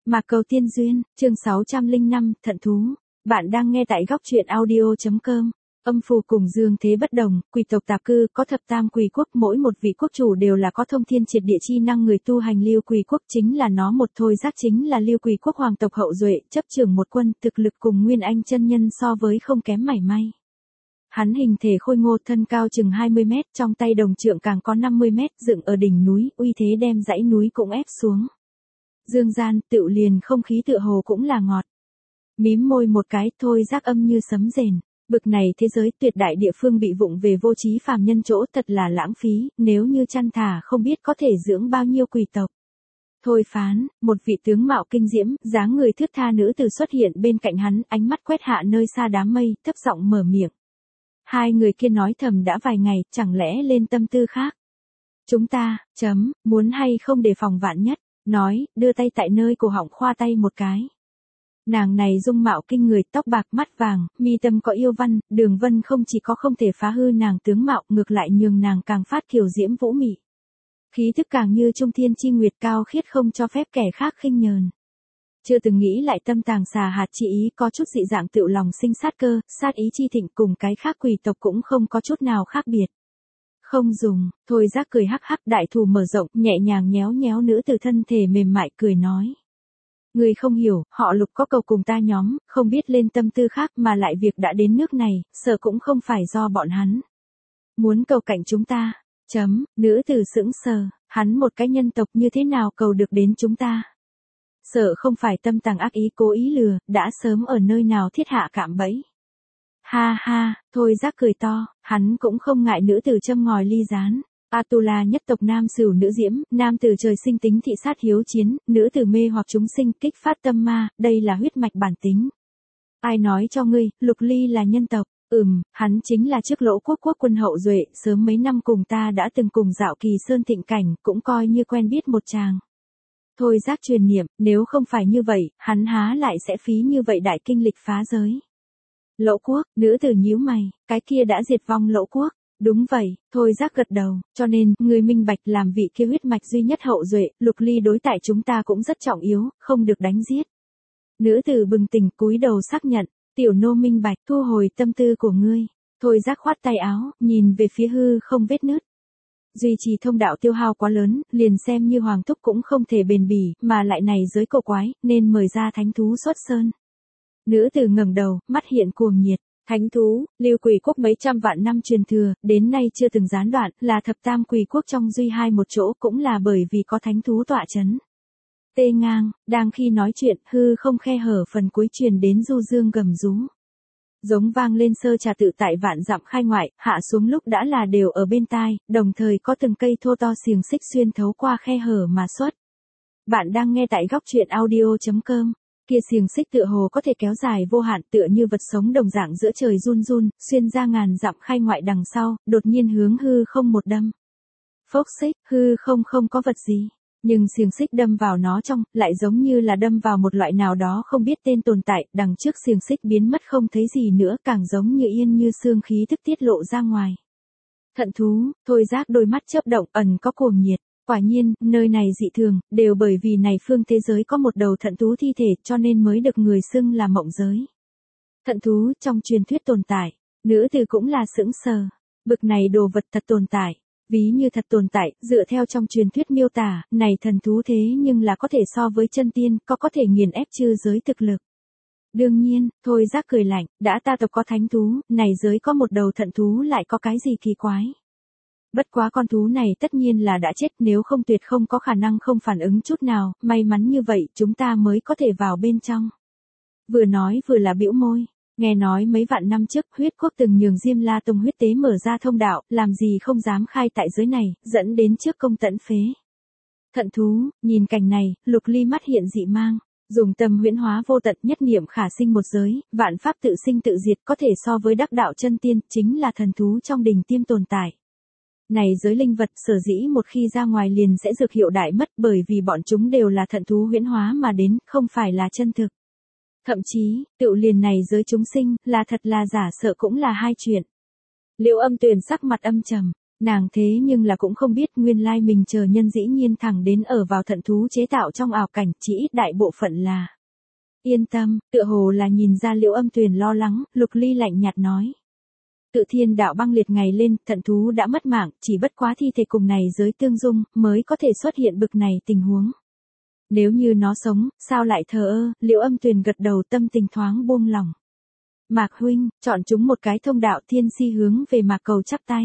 Mạc Cầu Tiên Duyên, chương 605, Thận Thú. Bạn đang nghe tại góc truyện audio.com. Âm phù cùng dương thế bất đồng, quỷ tộc tạp cư có thập tam quỷ quốc, mỗi một vị quốc chủ đều là có thông thiên triệt địa chi năng. Người tu hành Lưu Quỷ quốc chính là nó một thôi, giác chính là Lưu Quỷ quốc hoàng tộc hậu duệ, chấp trưởng một quân, thực lực cùng Nguyên Anh chân nhân so với không kém mảy may. Hắn hình thể khôi ngô, thân cao chừng 20 mét, trong tay đồng trượng càng có 50 mét, dựng ở đỉnh núi, uy thế đem dãy núi cũng ép xuống. Dương gian, tựu liền không khí tựa hồ cũng là ngọt. Mím môi một cái, thôi giác âm như sấm rền. Bực này thế giới tuyệt đại địa phương bị vụng về vô trí phàm nhân chỗ, thật là lãng phí, nếu như chăn thả không biết có thể dưỡng bao nhiêu quỷ tộc. Thôi phán, một vị tướng mạo kinh diễm, dáng người thướt tha nữ tử xuất hiện bên cạnh hắn, ánh mắt quét hạ nơi xa đám mây, thấp giọng mở miệng. Hai người kia nói thầm đã vài ngày, chẳng lẽ lên tâm tư khác. Chúng ta, muốn hay không đề phòng vạn nhất, nói, đưa tay tại nơi cổ họng khoa tay một cái. Nàng này dung mạo kinh người, tóc bạc mắt vàng, mi tâm có yêu văn, đường vân không chỉ có không thể phá hư nàng tướng mạo, ngược lại nhường nàng càng phát kiều diễm vũ mị. Khí thức càng như trung thiên chi nguyệt, cao khiết không cho phép kẻ khác khinh nhờn. Chưa từng nghĩ lại tâm tàng xà hạt chi ý, có chút dị dạng tựu lòng sinh sát cơ, sát ý chi thịnh, cùng cái khác quỷ tộc cũng không có chút nào khác biệt. Không dùng, thôi giác cười hắc hắc, đại thù mở rộng, nhẹ nhàng nhéo nhéo nữ từ thân thể mềm mại, cười nói. Người không hiểu, họ Lục có cầu cùng ta nhóm, không biết lên tâm tư khác, mà lại việc đã đến nước này, sợ cũng không phải do bọn hắn. Muốn cầu cạnh chúng ta, nữ tử sững sờ, hắn một cái nhân tộc như thế nào cầu được đến chúng ta. Sợ không phải tâm tàng ác ý cố ý lừa, đã sớm ở nơi nào thiết hạ cạm bẫy. Ha ha, thôi giác cười to, hắn cũng không ngại nữ tử châm ngòi ly gián. Atula nhất tộc nam sửu nữ diễm, nam tử trời sinh tính thị sát hiếu chiến, nữ tử mê hoặc chúng sinh kích phát tâm ma, đây là huyết mạch bản tính. Ai nói cho ngươi, Lục Ly là nhân tộc? Hắn chính là trước Lỗ quốc quân hậu duệ, sớm mấy năm cùng ta đã từng cùng dạo Kỳ Sơn thịnh cảnh, cũng coi như quen biết một chàng. Thôi giác truyền niệm, nếu không phải như vậy, hắn há lại sẽ phí như vậy đại kinh lịch phá giới. Lỗ quốc, nữ tử nhíu mày, cái kia đã diệt vong Lỗ quốc. Đúng vậy, thôi giác gật đầu, cho nên, người minh bạch làm vị kia huyết mạch duy nhất hậu duệ, Lục Ly đối tại chúng ta cũng rất trọng yếu, không được đánh giết. Nữ tử bừng tỉnh cúi đầu xác nhận, tiểu nô minh bạch, thu hồi tâm tư của ngươi. Thôi giác khoát tay áo, nhìn về phía hư không vết nứt. Duy trì thông đạo tiêu hao quá lớn, liền xem như hoàng thúc cũng không thể bền bỉ, mà lại này giới cổ quái, nên mời ra thánh thú xuất sơn. Nữ tử ngẩng đầu, mắt hiện cuồng nhiệt. Thánh thú, Lưu Quỷ quốc mấy trăm vạn năm truyền thừa, đến nay chưa từng gián đoạn, là thập tam quỷ quốc trong duy hai một chỗ, cũng là bởi vì có thánh thú tọa chấn. Tê ngang, đang khi nói chuyện, hư không khe hở phần cuối truyền đến du dương gầm rú. Giống vang lên sơ trà tự tại vạn dặm khai ngoại, hạ xuống lúc đã là đều ở bên tai, đồng thời có từng cây thô to xiềng xích xuyên thấu qua khe hở mà xuất. Bạn đang nghe tại góc truyện audio.com. Kia xiềng xích tựa hồ có thể kéo dài vô hạn, tựa như vật sống đồng dạng giữa trời run run, xuyên ra ngàn dặm khai ngoại đằng sau, đột nhiên hướng hư không một đâm. Phốc xích, hư không không có vật gì, nhưng xiềng xích đâm vào nó trong, lại giống như là đâm vào một loại nào đó không biết tên tồn tại, đằng trước xiềng xích biến mất không thấy gì nữa, càng giống như yên như xương khí thức tiết lộ ra ngoài. Thận thú, thôi giác đôi mắt chớp động, ẩn có cuồng nhiệt. Quả nhiên, nơi này dị thường, đều bởi vì này phương thế giới có một đầu thận thú thi thể, cho nên mới được người xưng là mộng giới. Thận thú trong truyền thuyết tồn tại, nữ tử cũng là sững sờ. Bực này đồ vật thật tồn tại, ví như thật tồn tại, dựa theo trong truyền thuyết miêu tả, này thần thú thế nhưng là có thể so với chân tiên, có thể nghiền ép chư giới thực lực. Đương nhiên, thôi giác cười lạnh, đã ta tộc có thánh thú, này giới có một đầu thận thú lại có cái gì kỳ quái. Bất quá con thú này tất nhiên là đã chết, nếu không tuyệt không có khả năng không phản ứng chút nào, may mắn như vậy chúng ta mới có thể vào bên trong. Vừa nói vừa là bĩu môi, nghe nói mấy vạn năm trước huyết quốc từng nhường Diêm La Tông huyết tế mở ra thông đạo, làm gì không dám khai tại giới này, dẫn đến trước công tận phế. Thận thú, nhìn cảnh này, Lục Ly mắt hiện dị mang, dùng tâm huyễn hóa vô tận nhất niệm khả sinh một giới, vạn pháp tự sinh tự diệt, có thể so với đắc đạo chân tiên, chính là thần thú trong đỉnh tiêm tồn tại. Này giới linh vật sở dĩ một khi ra ngoài liền sẽ dược hiệu đại mất, bởi vì bọn chúng đều là thận thú huyễn hóa mà đến, không phải là chân thực. Thậm chí, tựu liền này giới chúng sinh, là thật là giả sợ cũng là hai chuyện. Liễu Âm Tuyền sắc mặt âm trầm, Nàng thế nhưng là cũng không biết nguyên lai mình chờ nhân dĩ nhiên thẳng đến ở vào thận thú chế tạo trong ảo cảnh, chỉ ít đại bộ phận là. Yên tâm, tựa hồ là nhìn ra Liễu Âm Tuyền lo lắng, Lục Ly lạnh nhạt nói. Tự thiên đạo băng liệt ngày lên, thận thú đã mất mạng, chỉ bất quá thi thể cùng này giới tương dung, mới có thể xuất hiện bực này tình huống. Nếu như nó sống, sao lại thờ ơ, Liễu Âm Tuyền gật đầu, tâm tình thoáng buông lòng. Mạc huynh, chọn chúng một cái thông đạo, Thiên Si hướng về Mạc Cầu chắp tay.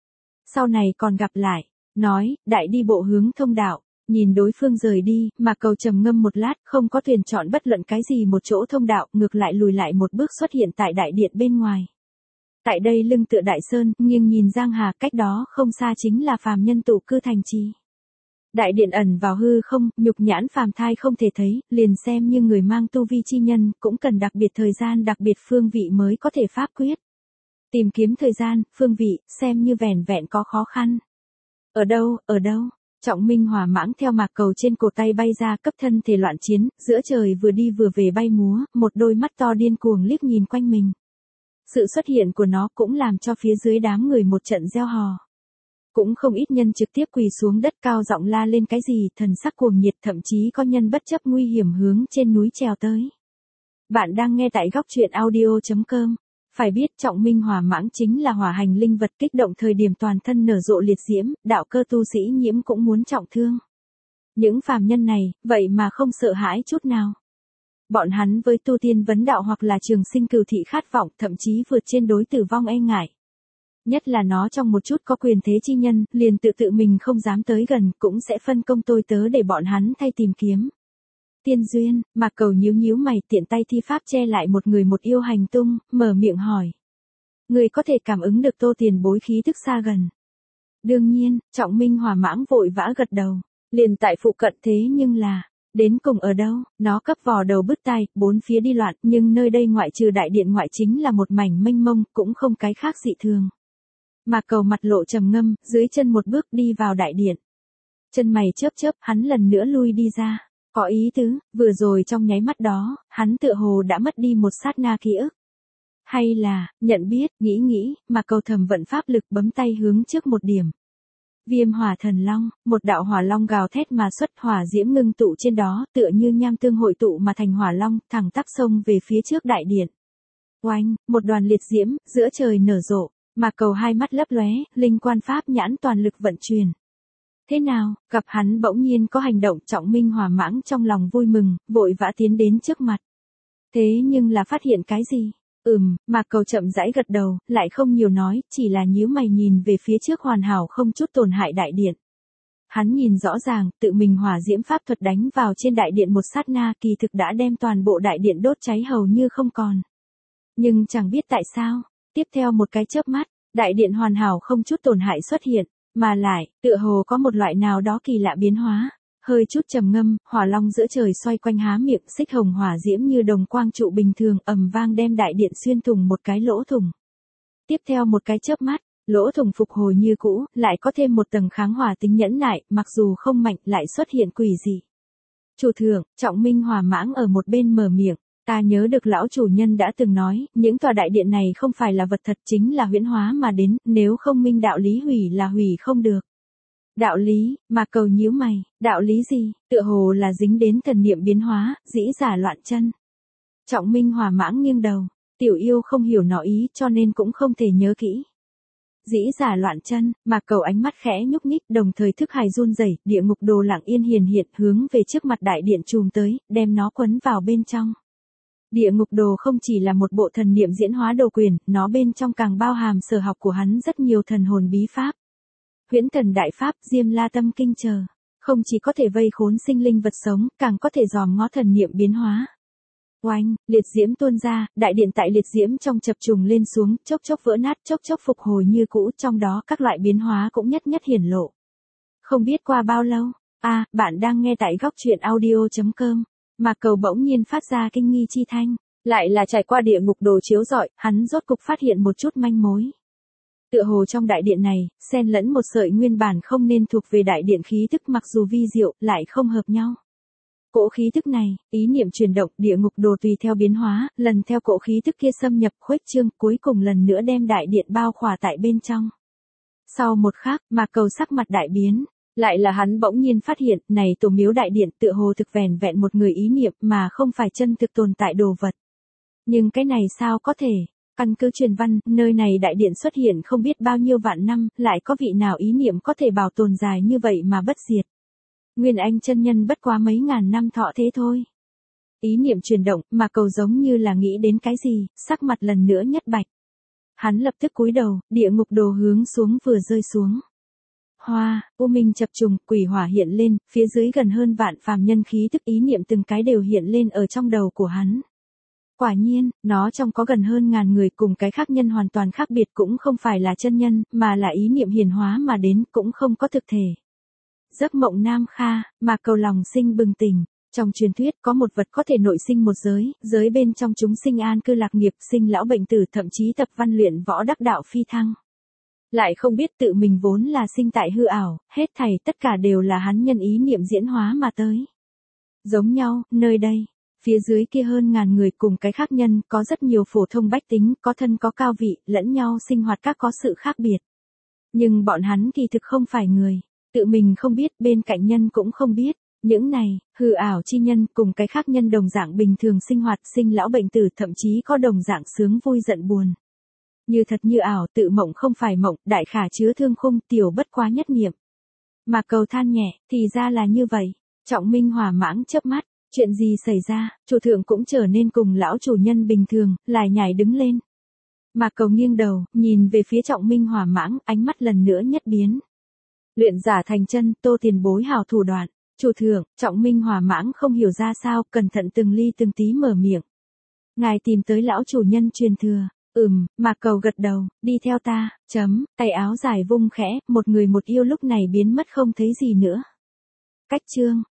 Sau này còn gặp lại, nói, đại đi bộ hướng thông đạo, nhìn đối phương rời đi, Mạc Cầu trầm ngâm một lát, không có tuyển chọn bất luận cái gì một chỗ thông đạo, ngược lại lùi lại một bước xuất hiện tại đại điện bên ngoài. Tại đây lưng tựa đại sơn, nghiêng nhìn Giang Hà, cách đó không xa chính là phàm nhân tụ cư thành trì. Đại điện ẩn vào hư không, nhục nhãn phàm thai không thể thấy, liền xem như người mang tu vi chi nhân, cũng cần đặc biệt thời gian đặc biệt phương vị mới có thể pháp quyết. Tìm kiếm thời gian, phương vị, xem như vẻn vẹn có khó khăn. Ở đâu, ở đâu? Trọng Minh hỏa mãng theo Mạc Cầu trên cổ tay bay ra, cấp thân thể loạn chiến, giữa trời vừa đi vừa về bay múa, một đôi mắt to điên cuồng liếc nhìn quanh mình. Sự xuất hiện của nó cũng làm cho phía dưới đám người một trận reo hò. Cũng không ít nhân trực tiếp quỳ xuống đất cao giọng la lên cái gì, thần sắc cuồng nhiệt, thậm chí có nhân bất chấp nguy hiểm hướng trên núi trèo tới. Bạn đang nghe tại góc truyện audio.com. Phải biết Trọng Minh hỏa mãng chính là hỏa hành linh vật, kích động thời điểm toàn thân nở rộ liệt diễm, đạo cơ tu sĩ nhiễm cũng muốn trọng thương. Những phàm nhân này, vậy mà không sợ hãi chút nào. Bọn hắn với tu tiên vấn đạo hoặc là trường sinh cửu thị khát vọng, thậm chí vượt trên đối tử vong e ngại. Nhất là nó trong một chút có quyền thế chi nhân, liền tự mình không dám tới gần, cũng sẽ phân công tôi tớ để bọn hắn thay tìm kiếm. Tiên duyên, Mạc Cầu nhíu mày, tiện tay thi pháp che lại một người một yêu hành tung, mở miệng hỏi. Người có thể cảm ứng được Tô tiền bối khí tức xa gần. Đương nhiên, Trọng Minh hỏa mãng vội vã gật đầu. Liền tại phụ cận, thế nhưng là, đến cùng ở đâu, nó cấp vò đầu bứt tai, bốn phía đi loạn, nhưng nơi đây ngoại trừ đại điện ngoại chính là một mảnh mênh mông, cũng không cái khác dị thường. Mạc Cầu mặt lộ trầm ngâm, dưới chân một bước đi vào đại điện. Chân mày chớp, hắn lần nữa lui đi ra. Có ý tứ, vừa rồi trong nháy mắt đó, hắn tựa hồ đã mất đi một sát na ký ức. Hay là, nhận biết, nghĩ, Mạc Cầu thầm vận pháp lực bấm tay hướng trước một điểm. Viêm hỏa thần long, một đạo hỏa long gào thét mà xuất, hỏa diễm ngưng tụ trên đó, tựa như nham tương hội tụ mà thành hỏa long, thẳng tắp xông về phía trước đại điện. Oanh, một đoàn liệt diễm, giữa trời nở rộ, Mạc Cầu hai mắt lấp lóe, linh quan pháp nhãn toàn lực vận chuyển. Thế nào, gặp hắn bỗng nhiên có hành động, Trọng Minh hỏa mãng trong lòng vui mừng, vội vã tiến đến trước mặt. Thế nhưng là phát hiện cái gì? Mạc Cầu chậm rãi gật đầu, lại không nhiều nói, chỉ là nhíu mày nhìn về phía trước hoàn hảo không chút tổn hại đại điện. Hắn nhìn rõ ràng, tự mình hỏa diễm pháp thuật đánh vào trên đại điện một sát na, kỳ thực đã đem toàn bộ đại điện đốt cháy hầu như không còn. Nhưng chẳng biết tại sao, tiếp theo một cái chớp mắt, đại điện hoàn hảo không chút tổn hại xuất hiện, mà lại, tựa hồ có một loại nào đó kỳ lạ biến hóa. Hơi chút trầm ngâm, hỏa long giữa trời xoay quanh há miệng, xích hồng hỏa diễm như đồng quang trụ bình thường, ầm vang đem đại điện xuyên thủng một cái lỗ thủng. Tiếp theo một cái chớp mắt, lỗ thủng phục hồi như cũ, lại có thêm một tầng kháng hỏa tính nhẫn nại, mặc dù không mạnh, lại xuất hiện quỷ dị. Chủ thượng, Trọng Minh hỏa mãng ở một bên mở miệng, ta nhớ được lão chủ nhân đã từng nói, những tòa đại điện này không phải là vật thật, chính là huyễn hóa mà đến, nếu không minh đạo lý hủy là hủy không được. Đạo lý, Mạc Cầu nhíu mày, đạo lý gì, tựa hồ là dính đến thần niệm biến hóa, dĩ giả loạn chân. Trọng Minh hỏa mãng nghiêng đầu, tiểu yêu không hiểu nó ý cho nên cũng không thể nhớ kỹ. Dĩ giả loạn chân, Mạc Cầu ánh mắt khẽ nhúc nhích, đồng thời thức hải run rẩy, địa ngục đồ lặng yên hiển hiện hướng về trước mặt đại điện chùm tới, đem nó quấn vào bên trong. Địa ngục đồ không chỉ là một bộ thần niệm diễn hóa đồ quyền, nó bên trong càng bao hàm sở học của hắn rất nhiều thần hồn bí pháp. Huyễn thần đại pháp, Diêm La Tâm Kinh chờ, không chỉ có thể vây khốn sinh linh vật sống, càng có thể dòm ngó thần niệm biến hóa. Oanh, liệt diễm tuôn ra, đại điện tại liệt diễm trong chập trùng lên xuống, chốc chốc vỡ nát, chốc chốc phục hồi như cũ, trong đó các loại biến hóa cũng nhất hiển lộ. Không biết qua bao lâu, bạn đang nghe tại góc truyện audio.com, Mạc Cầu bỗng nhiên phát ra kinh nghi chi thanh, lại là trải qua địa ngục đồ chiếu rọi, hắn rốt cục phát hiện một chút manh mối. Tựa hồ trong đại điện này, xen lẫn một sợi nguyên bản không nên thuộc về đại điện khí tức, mặc dù vi diệu, lại không hợp nhau. Cỗ khí tức này, ý niệm chuyển động, địa ngục đồ tùy theo biến hóa, lần theo cỗ khí tức kia xâm nhập khuếch trương, cuối cùng lần nữa đem đại điện bao khỏa tại bên trong. Sau một khắc, Mạc Cầu sắc mặt đại biến. Lại là hắn bỗng nhiên phát hiện, này tổ miếu đại điện tựa hồ thực vẻn vẹn một người ý niệm mà không phải chân thực tồn tại đồ vật. Nhưng cái này sao có thể? Căn cứ truyền văn, nơi này đại điện xuất hiện không biết bao nhiêu vạn năm, lại có vị nào ý niệm có thể bảo tồn dài như vậy mà bất diệt. Nguyên Anh chân nhân bất quá mấy ngàn năm thọ thế thôi. Ý niệm chuyển động, mà Cầu giống như là nghĩ đến cái gì, sắc mặt lần nữa nhất bạch. Hắn lập tức cúi đầu, địa ngục đồ hướng xuống vừa rơi xuống. Hoa, u minh chập trùng, quỷ hỏa hiện lên, phía dưới gần hơn vạn phàm nhân khí tức ý niệm từng cái đều hiện lên ở trong đầu của hắn. Quả nhiên, nó trong có gần hơn ngàn người cùng cái khác nhân hoàn toàn khác biệt cũng không phải là chân nhân, mà là ý niệm hiển hóa mà đến cũng không có thực thể. Giấc mộng Nam Kha, mà Cầu lòng sinh bừng tỉnh. Trong truyền thuyết có một vật có thể nội sinh một giới, giới bên trong chúng sinh an cư lạc nghiệp, sinh lão bệnh tử, thậm chí tập văn luyện võ đắc đạo phi thăng. Lại không biết tự mình vốn là sinh tại hư ảo, hết thảy tất cả đều là hắn nhân ý niệm diễn hóa mà tới. Giống nhau, nơi đây, phía dưới kia hơn ngàn người cùng cái khác nhân, có rất nhiều phổ thông bách tính, có thân có cao vị, lẫn nhau sinh hoạt các có sự khác biệt. Nhưng bọn hắn kỳ thực không phải người, tự mình không biết, bên cạnh nhân cũng không biết. Những này, hư ảo chi nhân cùng cái khác nhân đồng dạng bình thường sinh hoạt, sinh lão bệnh tử, thậm chí có đồng dạng sướng vui giận buồn. Như thật như ảo, tự mộng không phải mộng, đại khả chứa thương khung, tiểu bất quá nhất niệm. Mà Cầu than nhẹ, thì ra là như vậy. Trọng Minh hỏa mãng chớp mắt, chuyện gì xảy ra, chủ thượng cũng trở nên cùng lão chủ nhân bình thường, lại nhảy đứng lên. Mà Cầu nghiêng đầu, nhìn về phía Trọng Minh hỏa mãng, ánh mắt lần nữa nhất biến. Luyện giả thành chân, Tô tiền bối hào thủ đoạn. Chủ thượng, Trọng Minh hỏa mãng không hiểu ra sao, cẩn thận từng ly từng tí mở miệng. Ngài tìm tới lão chủ nhân truyền thừa. Mà Cầu gật đầu, đi theo ta, tay áo dài vung khẽ, một người một yêu lúc này biến mất không thấy gì nữa. Cách chương.